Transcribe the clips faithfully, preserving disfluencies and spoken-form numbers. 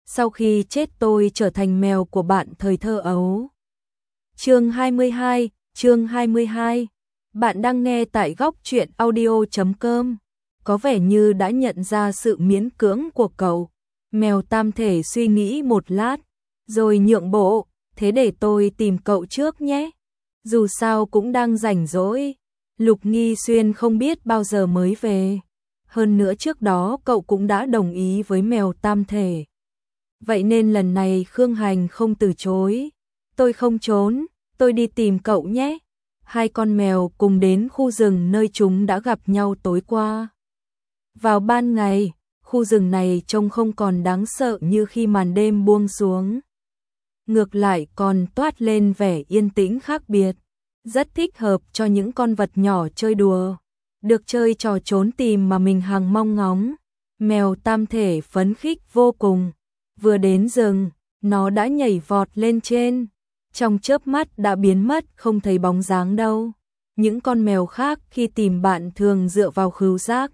sau khi chết tôi trở thành mèo của bạn thời thơ ấu. Chương hai mươi hai, chương hai mươi hai. Bạn đang nghe tại góc truyện audio chấm com. Có vẻ như đã nhận ra sự miễn cưỡng của cậu. Mèo tam thể suy nghĩ một lát, rồi nhượng bộ, thế để tôi tìm cậu trước nhé. Dù sao cũng đang rảnh rỗi. Lục Nghi Xuyên không biết bao giờ mới về. Hơn nữa trước đó cậu cũng đã đồng ý với mèo tam thể. Vậy nên lần này Khương Hành không từ chối. Tôi không trốn, tôi đi tìm cậu nhé. Hai con mèo cùng đến khu rừng nơi chúng đã gặp nhau tối qua. Vào ban ngày, khu rừng này trông không còn đáng sợ như khi màn đêm buông xuống. Ngược lại còn toát lên vẻ yên tĩnh khác biệt, rất thích hợp cho những con vật nhỏ chơi đùa, được chơi trò trốn tìm mà mình hằng mong ngóng. Mèo tam thể phấn khích vô cùng, vừa đến rừng, nó đã nhảy vọt lên trên, trong chớp mắt đã biến mất không thấy bóng dáng đâu. Những con mèo khác khi tìm bạn thường dựa vào khứu giác.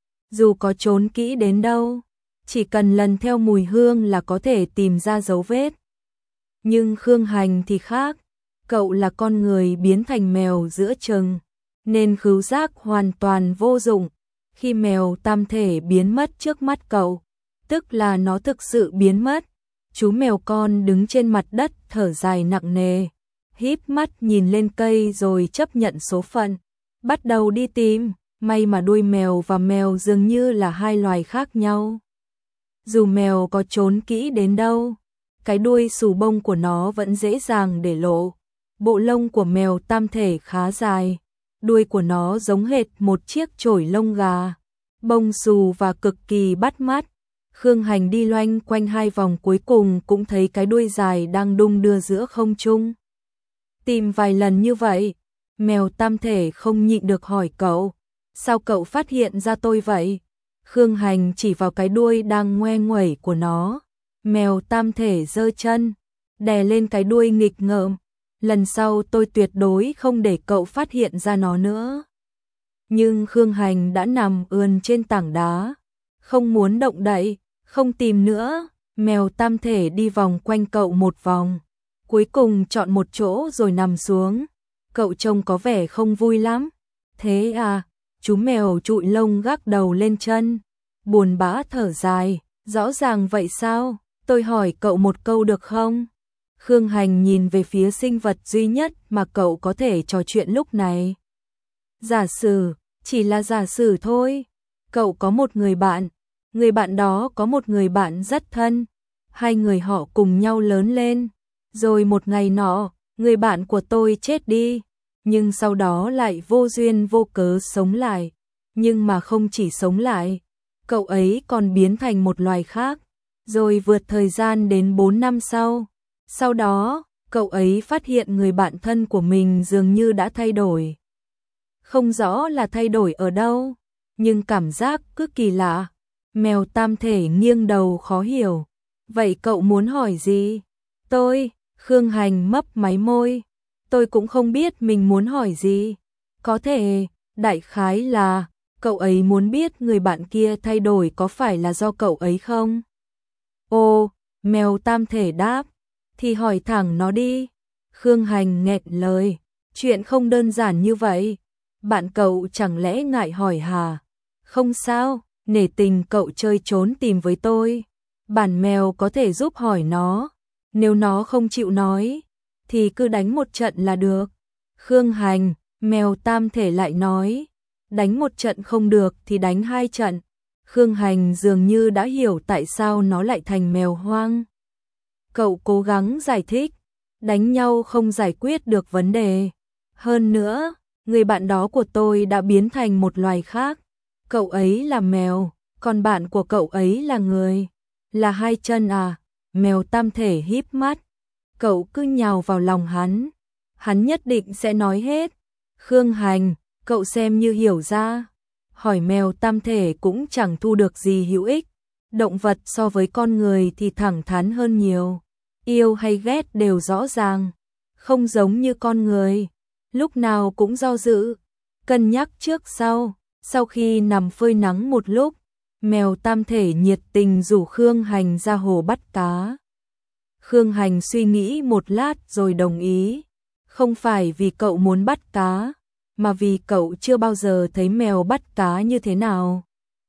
Dù có trốn kỹ đến đâu, chỉ cần lần theo mùi hương là có thể tìm ra dấu vết. Nhưng Khương Hành thì khác, cậu là con người biến thành mèo giữa chừng, nên khứu giác hoàn toàn vô dụng. Khi mèo tam thể biến mất trước mắt cậu, tức là nó thực sự biến mất. Chú mèo con đứng trên mặt đất thở dài nặng nề, híp mắt nhìn lên cây rồi chấp nhận số phận, bắt đầu đi tìm. May mà đuôi mèo và mèo dường như là hai loài khác nhau. Dù mèo có trốn kỹ đến đâu, cái đuôi xù bông của nó vẫn dễ dàng để lộ. Bộ lông của mèo tam thể khá dài, đuôi của nó giống hệt một chiếc chổi lông gà, bông xù và cực kỳ bắt mắt. Khương Hành đi loanh quanh hai vòng cuối cùng cũng thấy cái đuôi dài đang đung đưa giữa không trung. Tìm vài lần như vậy, mèo tam thể không nhịn được hỏi cậu, sao cậu phát hiện ra tôi vậy? Khương Hành chỉ vào cái đuôi đang ngoe nguẩy của nó. Mèo tam thể giơ chân, đè lên cái đuôi nghịch ngợm. Lần sau tôi tuyệt đối không để cậu phát hiện ra nó nữa. Nhưng Khương Hành đã nằm ườn trên tảng đá, không muốn động đậy, không tìm nữa. Mèo tam thể đi vòng quanh cậu một vòng, cuối cùng chọn một chỗ rồi nằm xuống. Cậu trông có vẻ không vui lắm. Thế à? Chú mèo trụi lông gác đầu lên chân, buồn bã thở dài. Rõ ràng vậy sao? Tôi hỏi cậu một câu được không? Khương Hành nhìn về phía sinh vật duy nhất mà cậu có thể trò chuyện lúc này. Giả sử, chỉ là giả sử thôi. Cậu có một người bạn, người bạn đó có một người bạn rất thân. Hai người họ cùng nhau lớn lên. Rồi một ngày nọ, người bạn của tôi chết đi. Nhưng sau đó lại vô duyên vô cớ sống lại. Nhưng mà không chỉ sống lại, cậu ấy còn biến thành một loài khác. Rồi vượt thời gian đến bốn năm sau. Sau đó, cậu ấy phát hiện người bạn thân của mình dường như đã thay đổi. Không rõ là thay đổi ở đâu, nhưng cảm giác cứ kỳ lạ. Mèo tam thể nghiêng đầu khó hiểu. Vậy cậu muốn hỏi gì? Tôi, Khương Hành mấp máy môi. Tôi cũng không biết mình muốn hỏi gì. Có thể, đại khái là, cậu ấy muốn biết người bạn kia thay đổi có phải là do cậu ấy không? Ồ, mèo tam thể đáp, thì hỏi thẳng nó đi. Khương Hành nghẹn lời, chuyện không đơn giản như vậy. Bạn cậu chẳng lẽ ngại hỏi hả? Không sao, nể tình cậu chơi trốn tìm với tôi. Bản mèo có thể giúp hỏi nó. Nếu nó không chịu nói, thì cứ đánh một trận là được. Khương Hành, mèo tam thể lại nói, đánh một trận không được thì đánh hai trận. Khương Hành dường như đã hiểu tại sao nó lại thành mèo hoang. Cậu cố gắng giải thích, đánh nhau không giải quyết được vấn đề. Hơn nữa, người bạn đó của tôi đã biến thành một loài khác. Cậu ấy là mèo, còn bạn của cậu ấy là người. Là hai chân à? Mèo tam thể híp mắt. Cậu cứ nhào vào lòng hắn. Hắn nhất định sẽ nói hết. Khương Hành, cậu xem như hiểu ra. Hỏi mèo tam thể cũng chẳng thu được gì hữu ích. Động vật so với con người thì thẳng thắn hơn nhiều. Yêu hay ghét đều rõ ràng. Không giống như con người. Lúc nào cũng do dự. Cân nhắc trước sau. Sau khi nằm phơi nắng một lúc, Mèo tam thể nhiệt tình rủ Khương Hành ra hồ bắt cá. Khương Hành suy nghĩ một lát rồi đồng ý. Không phải vì cậu muốn bắt cá, mà vì cậu chưa bao giờ thấy mèo bắt cá như thế nào.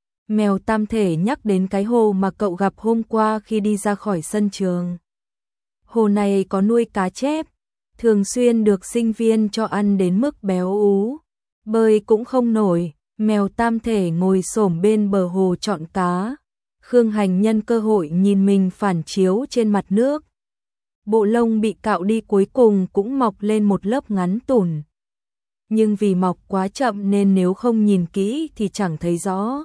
Mèo tam thể nhắc đến cái hồ mà cậu gặp hôm qua khi đi ra khỏi sân trường. Hồ này có nuôi cá chép, thường xuyên được sinh viên cho ăn đến mức béo ú. Bơi cũng không nổi, mèo tam thể ngồi xổm bên bờ hồ chọn cá. Khương Hành nhân cơ hội nhìn mình phản chiếu trên mặt nước. Bộ lông bị cạo đi cuối cùng cũng mọc lên một lớp ngắn tủn. Nhưng vì mọc quá chậm nên nếu không nhìn kỹ thì chẳng thấy rõ.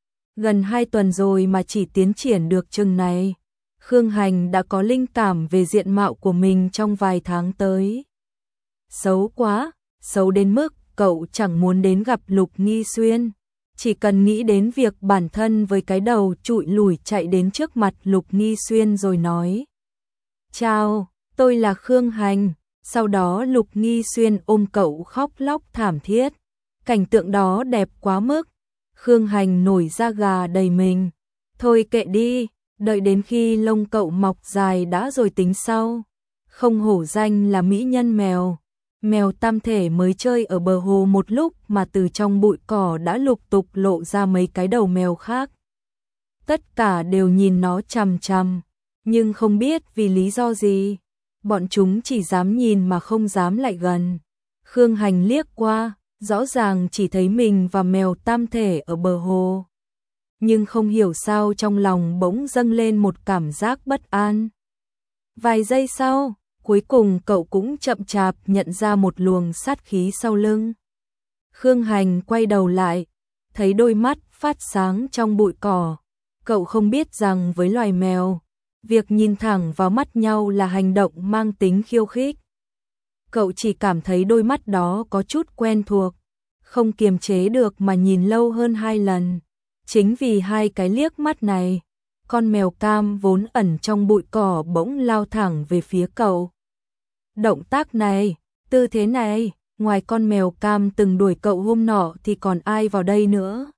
Gần hai tuần rồi mà chỉ tiến triển được chừng này. Khương Hành đã có linh cảm về diện mạo của mình trong vài tháng tới. Xấu quá, xấu đến mức cậu chẳng muốn đến gặp Lục Nghi Xuyên. Chỉ cần nghĩ đến việc bản thân với cái đầu trụi lủi chạy đến trước mặt Lục Nghi Xuyên rồi nói: "Chào, tôi là Khương Hành." Sau đó Lục Nghi Xuyên ôm cậu khóc lóc thảm thiết. Cảnh tượng đó đẹp quá mức. Khương Hành nổi da gà đầy mình. Thôi kệ đi, đợi đến khi lông cậu mọc dài đã rồi tính sau. Không hổ danh là mỹ nhân mèo. Mèo tam thể mới chơi ở bờ hồ một lúc mà từ trong bụi cỏ đã lục tục lộ ra mấy cái đầu mèo khác. Tất cả đều nhìn nó chằm chằm, nhưng không biết vì lý do gì. Bọn chúng chỉ dám nhìn mà không dám lại gần. Khương Hành liếc qua, rõ ràng chỉ thấy mình và mèo tam thể ở bờ hồ. Nhưng không hiểu sao trong lòng bỗng dâng lên một cảm giác bất an. Vài giây sau, cuối cùng cậu cũng chậm chạp nhận ra một luồng sát khí sau lưng. Khương Hành quay đầu lại, thấy đôi mắt phát sáng trong bụi cỏ. Cậu không biết rằng với loài mèo, việc nhìn thẳng vào mắt nhau là hành động mang tính khiêu khích. Cậu chỉ cảm thấy đôi mắt đó có chút quen thuộc, không kiềm chế được mà nhìn lâu hơn hai lần. Chính vì hai cái liếc mắt này, con mèo cam vốn ẩn trong bụi cỏ bỗng lao thẳng về phía cậu. Động tác này, tư thế này, ngoài con mèo cam từng đuổi cậu hôm nọ thì còn ai vào đây nữa.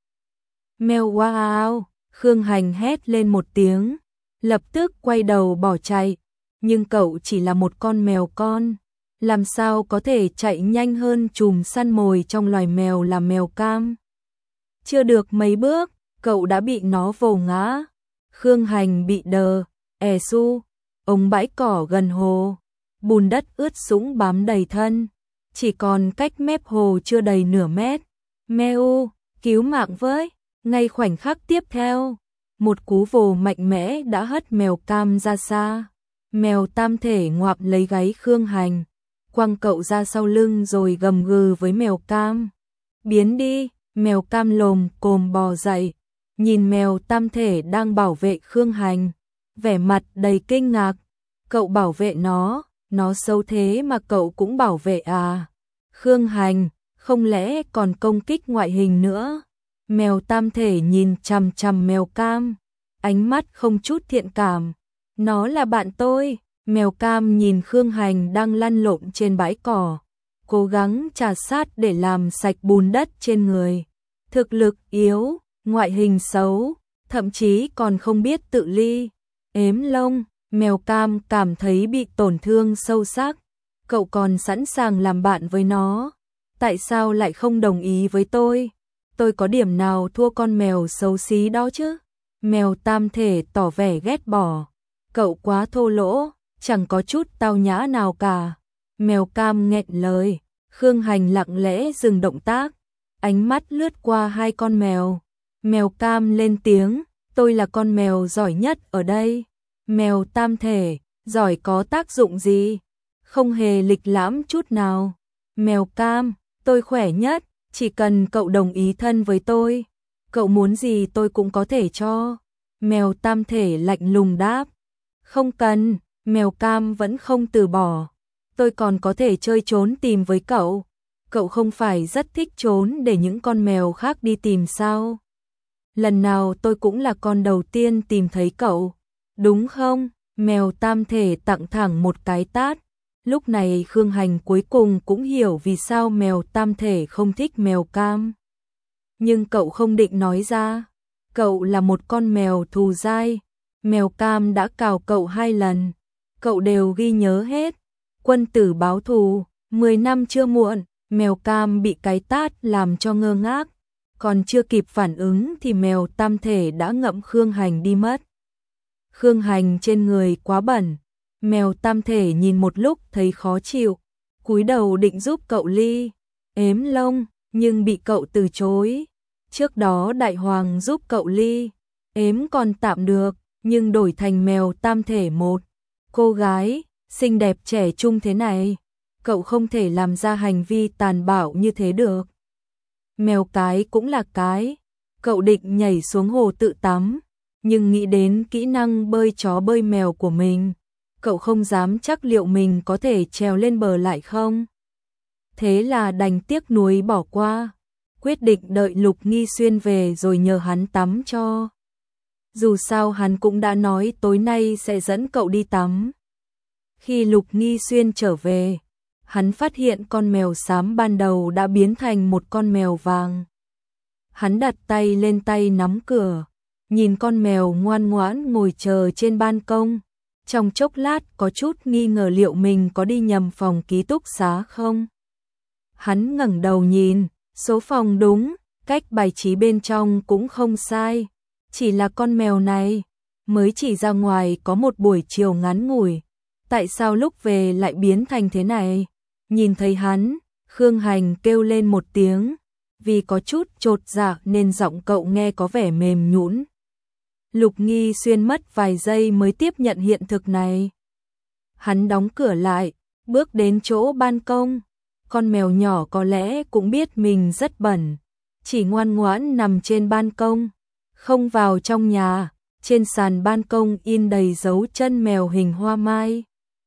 Mèo wow, Khương Hành hét lên một tiếng, lập tức quay đầu bỏ chạy. Nhưng cậu chỉ là một con mèo con, làm sao có thể chạy nhanh hơn chùm săn mồi trong loài mèo là mèo cam. Chưa được mấy bước, cậu đã bị nó vồ ngã. Khương Hành bị đờ, è su, ống bãi cỏ gần hồ, bùn đất ướt sũng bám đầy thân, chỉ còn cách mép hồ chưa đầy nửa mét. Meo, cứu mạng với! Ngay khoảnh khắc tiếp theo, một cú vồ mạnh mẽ đã hất mèo cam ra xa. Mèo tam thể ngoạm lấy gáy Khương Hành, quăng cậu ra sau lưng rồi gầm gừ với mèo cam. Biến đi! Mèo cam lồm cồm bò dậy, nhìn mèo tam thể đang bảo vệ Khương Hành, vẻ mặt đầy kinh ngạc. Cậu bảo vệ nó, nó xấu thế mà cậu cũng bảo vệ à? Khương Hành, không lẽ còn công kích ngoại hình nữa? Mèo tam thể nhìn chằm chằm mèo cam, ánh mắt không chút thiện cảm. Nó là bạn tôi. Mèo cam nhìn Khương Hành đang lăn lộn trên bãi cỏ, cố gắng trà sát để làm sạch bùn đất trên người. Thực lực yếu, ngoại hình xấu, thậm chí còn không biết tự ly, ếm lông. Mèo cam cảm thấy bị tổn thương sâu sắc. Cậu còn sẵn sàng làm bạn với nó, tại sao lại không đồng ý với tôi? Tôi có điểm nào thua con mèo xấu xí đó chứ? Mèo tam thể tỏ vẻ ghét bỏ. Cậu quá thô lỗ, chẳng có chút tao nhã nào cả. Mèo cam nghẹn lời. Khương Hành lặng lẽ dừng động tác, ánh mắt lướt qua hai con mèo. Mèo cam lên tiếng, tôi là con mèo giỏi nhất ở đây. Mèo tam thể, giỏi có tác dụng gì? Không hề lịch lãm chút nào. Mèo cam, tôi khỏe nhất, chỉ cần cậu đồng ý thân với tôi. Cậu muốn gì tôi cũng có thể cho. Mèo tam thể lạnh lùng đáp. Không cần, mèo cam vẫn không từ bỏ. Tôi còn có thể chơi trốn tìm với cậu. Cậu không phải rất thích trốn để những con mèo khác đi tìm sao? Lần nào tôi cũng là con đầu tiên tìm thấy cậu, đúng không? Mèo tam thể tặng thẳng một cái tát. Lúc này Khương Hành cuối cùng cũng hiểu vì sao mèo tam thể không thích mèo cam. Nhưng cậu không định nói ra. cậu là một con mèo thù dai, mèo cam đã cào cậu hai lần, cậu đều ghi nhớ hết. Quân tử báo thù, mười năm chưa muộn, mèo cam bị cái tát làm cho ngơ ngác, còn chưa kịp phản ứng thì mèo tam thể đã ngậm Khương Hành đi mất. Khương Hành trên người quá bẩn, mèo tam thể nhìn một lúc thấy khó chịu, cúi đầu định giúp cậu ly ếm lông, nhưng bị cậu từ chối. Trước đó đại hoàng giúp cậu ly ếm còn tạm được, nhưng đổi thành mèo tam thể một cô gái xinh đẹp trẻ trung thế này, cậu không thể làm ra hành vi tàn bạo như thế được. Mèo cái cũng là cái, cậu định nhảy xuống hồ tự tắm, nhưng nghĩ đến kỹ năng bơi chó bơi mèo của mình, cậu không dám chắc liệu mình có thể trèo lên bờ lại không. Thế là đành tiếc nuối bỏ qua, quyết định đợi Lục Nghi Xuyên về rồi nhờ hắn tắm cho. Dù sao hắn cũng đã nói tối nay sẽ dẫn cậu đi tắm. Khi Lục Nghi Xuyên trở về, hắn phát hiện con mèo xám ban đầu đã biến thành một con mèo vàng. Hắn đặt tay lên tay nắm cửa, nhìn con mèo ngoan ngoãn ngồi chờ trên ban công. Trong chốc lát có chút nghi ngờ liệu mình có đi nhầm phòng ký túc xá không. Hắn ngẩng đầu nhìn, số phòng đúng, cách bài trí bên trong cũng không sai. Chỉ là con mèo này, mới chỉ ra ngoài có một buổi chiều ngắn ngủi. Tại sao lúc về lại biến thành thế này? Nhìn thấy hắn, Khương Hành kêu lên một tiếng, vì có chút chột dạ nên giọng cậu nghe có vẻ mềm nhũn. Lục Nghi Xuyên mất vài giây mới tiếp nhận hiện thực này. Hắn đóng cửa lại, bước đến chỗ ban công. Con mèo nhỏ có lẽ cũng biết mình rất bẩn, chỉ ngoan ngoãn nằm trên ban công, không vào trong nhà. Trên sàn ban công in đầy dấu chân mèo hình hoa mai,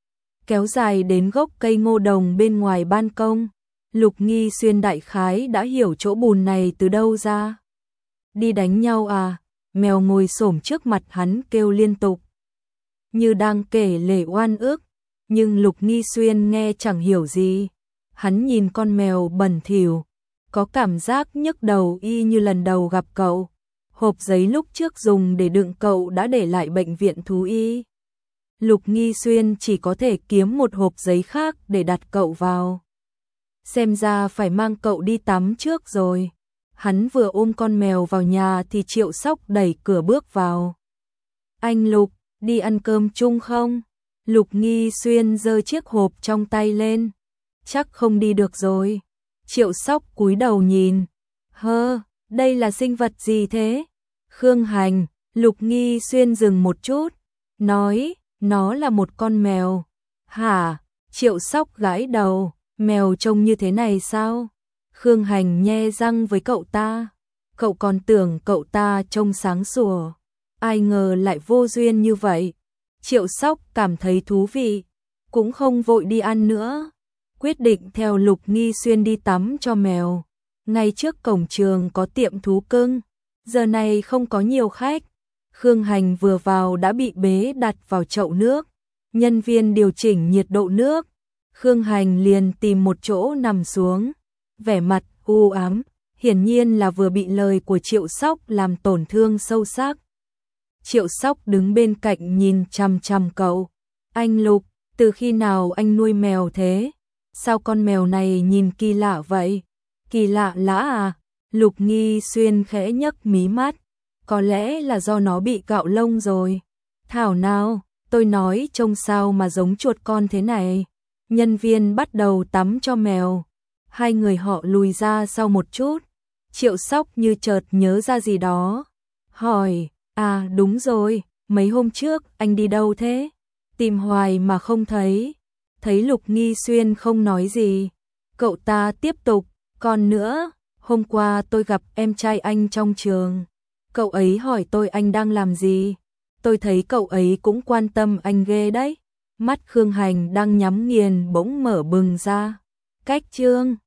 kéo dài đến gốc cây ngô đồng bên ngoài ban công. Lục Nghi Xuyên đại khái đã hiểu chỗ bùn này từ đâu ra. Đi đánh nhau à? Mèo ngồi xổm trước mặt hắn kêu liên tục, như đang kể lể oan ức, nhưng Lục Nghi Xuyên nghe chẳng hiểu gì. Hắn nhìn con mèo bẩn thỉu, có cảm giác nhức đầu y như lần đầu gặp cậu. Hộp giấy lúc trước dùng để đựng cậu đã để lại bệnh viện thú y. Lục Nghi Xuyên chỉ có thể kiếm một hộp giấy khác để đặt cậu vào. Xem ra phải mang cậu đi tắm trước rồi. Hắn vừa ôm con mèo vào nhà thì Triệu Sóc đẩy cửa bước vào. Anh Lục, đi ăn cơm chung không? Lục Nghi Xuyên giơ chiếc hộp trong tay lên. Chắc không đi được rồi. Triệu Sóc cúi đầu nhìn. Hơ, đây là sinh vật gì thế? Khương Hành. Lục Nghi Xuyên dừng một chút, nói, nó là một con mèo. Hả? Triệu Sóc gãi đầu, mèo trông như thế này sao? Khương Hành nhe răng với cậu ta. Cậu còn tưởng cậu ta trông sáng sủa, ai ngờ lại vô duyên như vậy. Triệu Sóc cảm thấy thú vị, cũng không vội đi ăn nữa, quyết định theo Lục Nghi Xuyên đi tắm cho mèo. Ngay trước cổng trường có tiệm thú cưng, giờ này không có nhiều khách. Khương Hành vừa vào đã bị bế đặt vào chậu nước, nhân viên điều chỉnh nhiệt độ nước. Khương Hành liền tìm một chỗ nằm xuống, vẻ mặt u ám, hiển nhiên là vừa bị lời của Triệu Sóc làm tổn thương sâu sắc. Triệu Sóc đứng bên cạnh nhìn chằm chằm cậu. Anh Lục, từ khi nào anh nuôi mèo thế? Sao con mèo này nhìn kỳ lạ vậy? Kỳ lạ lã à? Lục Nghi Xuyên khẽ nhấc mí mắt. Có lẽ là do nó bị cạo lông rồi. Thảo nào, tôi nói trông sao mà giống chuột con thế này. Nhân viên bắt đầu tắm cho mèo. Hai người họ lùi ra sau một chút. Triệu Sóc như chợt nhớ ra gì đó, hỏi, à đúng rồi, mấy hôm trước anh đi đâu thế? Tìm hoài mà không thấy. Thấy Lục Nghi Xuyên không nói gì, cậu ta tiếp tục, còn nữa, hôm qua tôi gặp em trai anh trong trường. Cậu ấy hỏi tôi anh đang làm gì. Tôi thấy cậu ấy cũng quan tâm anh ghê đấy. Mắt Khương Hành đang nhắm nghiền bỗng mở bừng ra. Cách chương